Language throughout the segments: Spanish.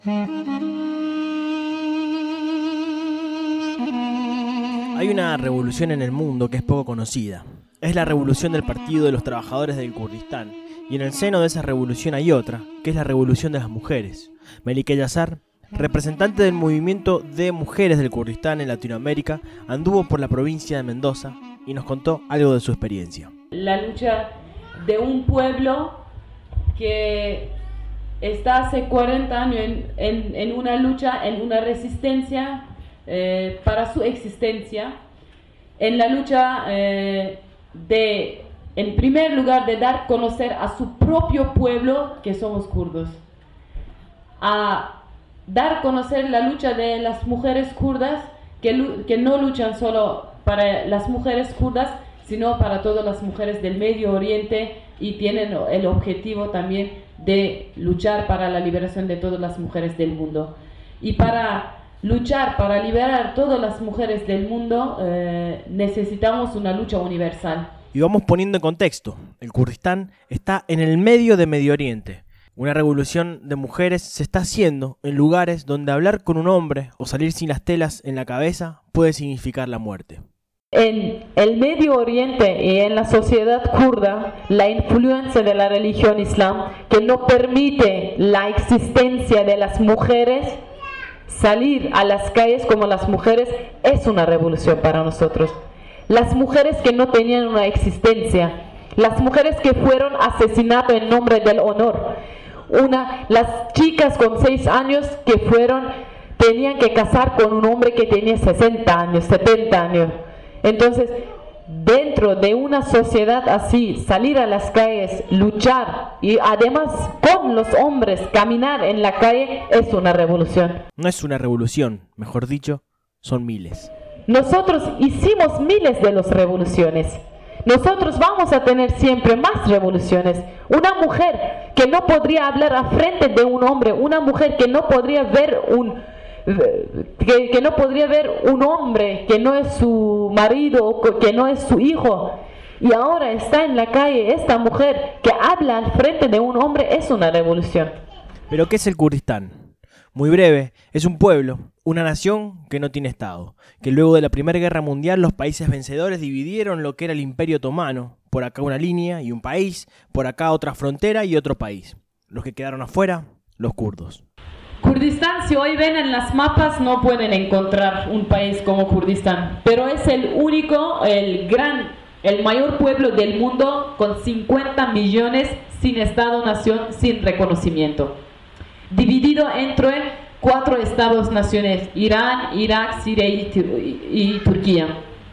Hay una revolución en el mundo que es poco conocida. Es la revolución del Partido de los Trabajadores del Kurdistán. Y en el seno de esa revolución hay otra, que es la revolución de las mujeres. Melike Yazar, representante del movimiento de mujeres del Kurdistán en Latinoamérica, anduvo por la provincia de Mendoza y nos contó algo de su experiencia. La lucha de un pueblo que está hace 40 años en una lucha, en una resistencia para su existencia, en la lucha en primer lugar, de dar a conocer a su propio pueblo que somos kurdos, a dar a conocer la lucha de las mujeres kurdas que no luchan solo para las mujeres kurdas, sino para todas las mujeres del Medio Oriente, y tienen el objetivo también de luchar para la liberación de todas las mujeres del mundo. Y para luchar, para liberar a todas las mujeres del mundo, necesitamos una lucha universal. Y vamos poniendo en contexto, el Kurdistán está en el medio de Medio Oriente. Una revolución de mujeres se está haciendo en lugares donde hablar con un hombre o salir sin las telas en la cabeza puede significar la muerte. En el Medio Oriente y en la sociedad kurda, la influencia de la religión islam, que no permite la existencia de las mujeres, salir a las calles como las mujeres, es una revolución para nosotros. Las mujeres que no tenían una existencia, las mujeres que fueron asesinadas en nombre del honor, las chicas con 6 años que tenían que casar con un hombre que tenía 60 años, 70 años. Entonces, dentro de una sociedad así, salir a las calles, luchar y además con los hombres caminar en la calle es una revolución. No es una revolución, mejor dicho, son miles. Nosotros hicimos miles de las revoluciones. Nosotros vamos a tener siempre más revoluciones. Una mujer que no podría hablar a frente de un hombre, una mujer que no podría ver que no podría ver un hombre que no es su marido, que no es su hijo, y ahora está en la calle. Esta mujer que habla al frente de un hombre es una revolución. ¿Pero qué es el Kurdistán? Muy breve, es un pueblo, una nación que no tiene estado, que luego de la Primera Guerra Mundial los países vencedores dividieron lo que era el Imperio Otomano, por acá una línea y un país, por acá otra frontera y otro país. Los que quedaron afuera, los kurdos. Kurdistán, si hoy ven en las mapas, no pueden encontrar un país como Kurdistán, pero es el único, el mayor pueblo del mundo con 50 millones sin Estado-nación, sin reconocimiento. Dividido entre 4 estados-naciones: Irán, Irak, Siria y Turquía.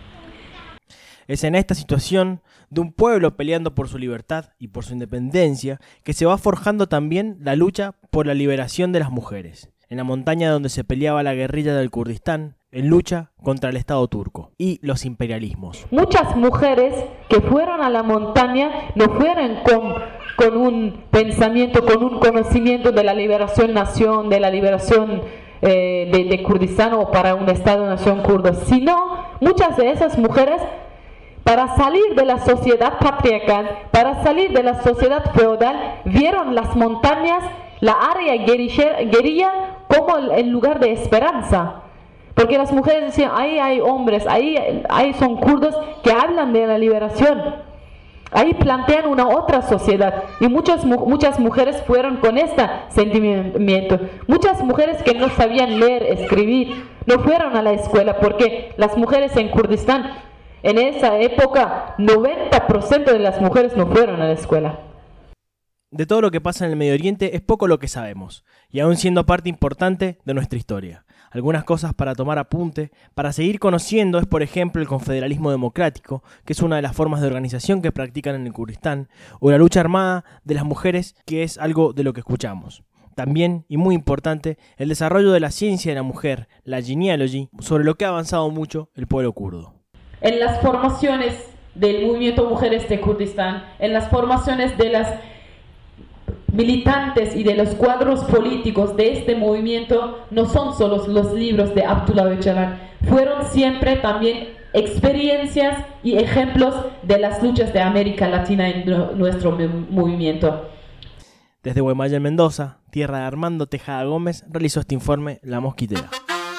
Es en esta situación de un pueblo peleando por su libertad y por su independencia que se va forjando también la lucha por la liberación de las mujeres. En la montaña donde se peleaba la guerrilla del Kurdistán, en lucha contra el Estado turco y los imperialismos. Muchas mujeres que fueron a la montaña no fueron con un pensamiento, con un conocimiento de la liberación nación, de la liberación de Kurdistán o para un Estado-nación kurdo, sino muchas de esas mujeres, para salir de la sociedad patriarcal, para salir de la sociedad feudal, vieron las montañas, la área guerrilla como el lugar de esperanza. Porque las mujeres decían, ahí hay hombres, ahí son kurdos que hablan de la liberación. Ahí plantean una otra sociedad. Y muchas mujeres fueron con este sentimiento. Muchas mujeres que no sabían leer, escribir, no fueron a la escuela, porque las mujeres en Kurdistán, en esa época, 90% de las mujeres no fueron a la escuela. De todo lo que pasa en el Medio Oriente es poco lo que sabemos, y aún siendo parte importante de nuestra historia. Algunas cosas para tomar apunte, para seguir conociendo, es por ejemplo el confederalismo democrático, que es una de las formas de organización que practican en el Kurdistán, o la lucha armada de las mujeres, que es algo de lo que escuchamos. También, y muy importante, el desarrollo de la ciencia de la mujer, la genealogy, sobre lo que ha avanzado mucho el pueblo kurdo. En las formaciones del movimiento Mujeres de Kurdistán, en las formaciones de las militantes y de los cuadros políticos de este movimiento, no son solo los libros de Abdullah Öcalan, fueron siempre también experiencias y ejemplos de las luchas de América Latina en nuestro movimiento. Desde Guaymallén, Mendoza, tierra de Armando Tejada Gómez, realizó este informe La Mosquitera.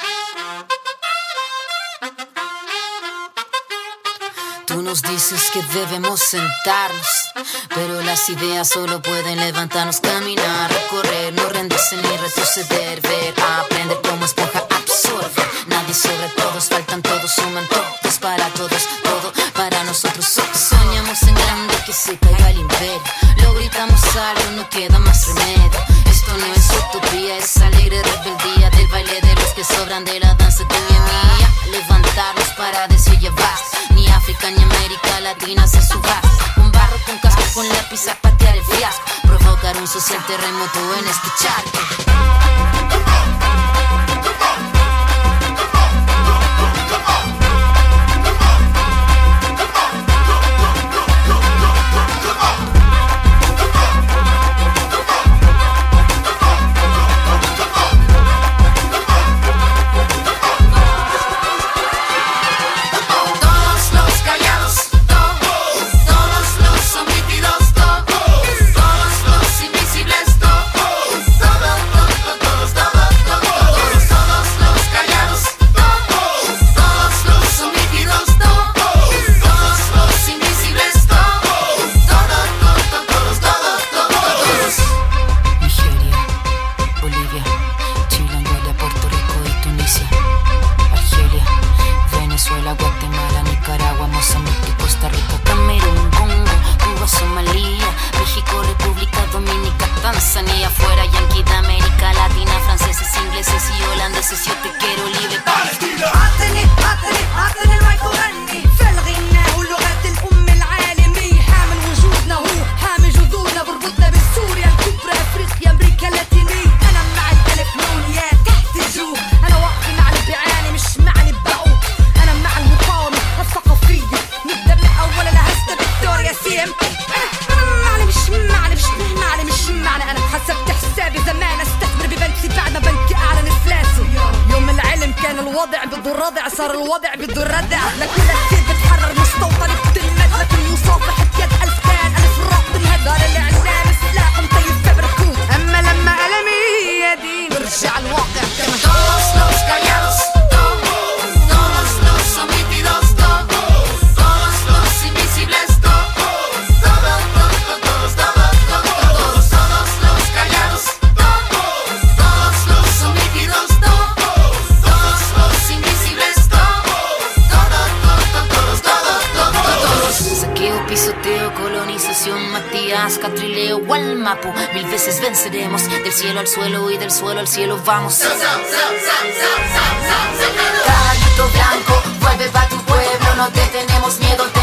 Tú nos dices que debemos sentarnos, pero las ideas solo pueden levantarnos, caminar, recorrer, no rendirse ni retroceder, ver, aprender como esponja, absorber. Nadie sobre todos, faltan todos, suman todos para todos, todo para nosotros. Soñamos en grande que se caiga el imperio, lo gritamos algo, no queda más remedio. Esto no es utopía, es alegre rebeldía del baile de los que sobran de la danza tuya mía. Levantarnos para decir ya basta, ni África ni América Latina se suba. Con barro, con casco, con lápiz a patear el fiasco, provocar un social terremoto en este charco. صار الوضع بده الردع لكل كثير بتحرر مستوطن بتلمد لكن يوصف بحط يد ألف كان ألف الرق بالهدار الإعلام سلاحهم طيب فبركوت أما لما ألمي يدي برجع الواقع كما todos los callados todos los omitidos todos los invisibles todos los callados todos los omitidos todos los invisibles saqueo, pisoteo, colonización, Matías, Catrileo, Gualmapu, 1000 veces venceremos, del cielo al suelo y del suelo al cielo vamos. Caballito blanco, vuelve pa' tu pueblo, no te tenemos miedo.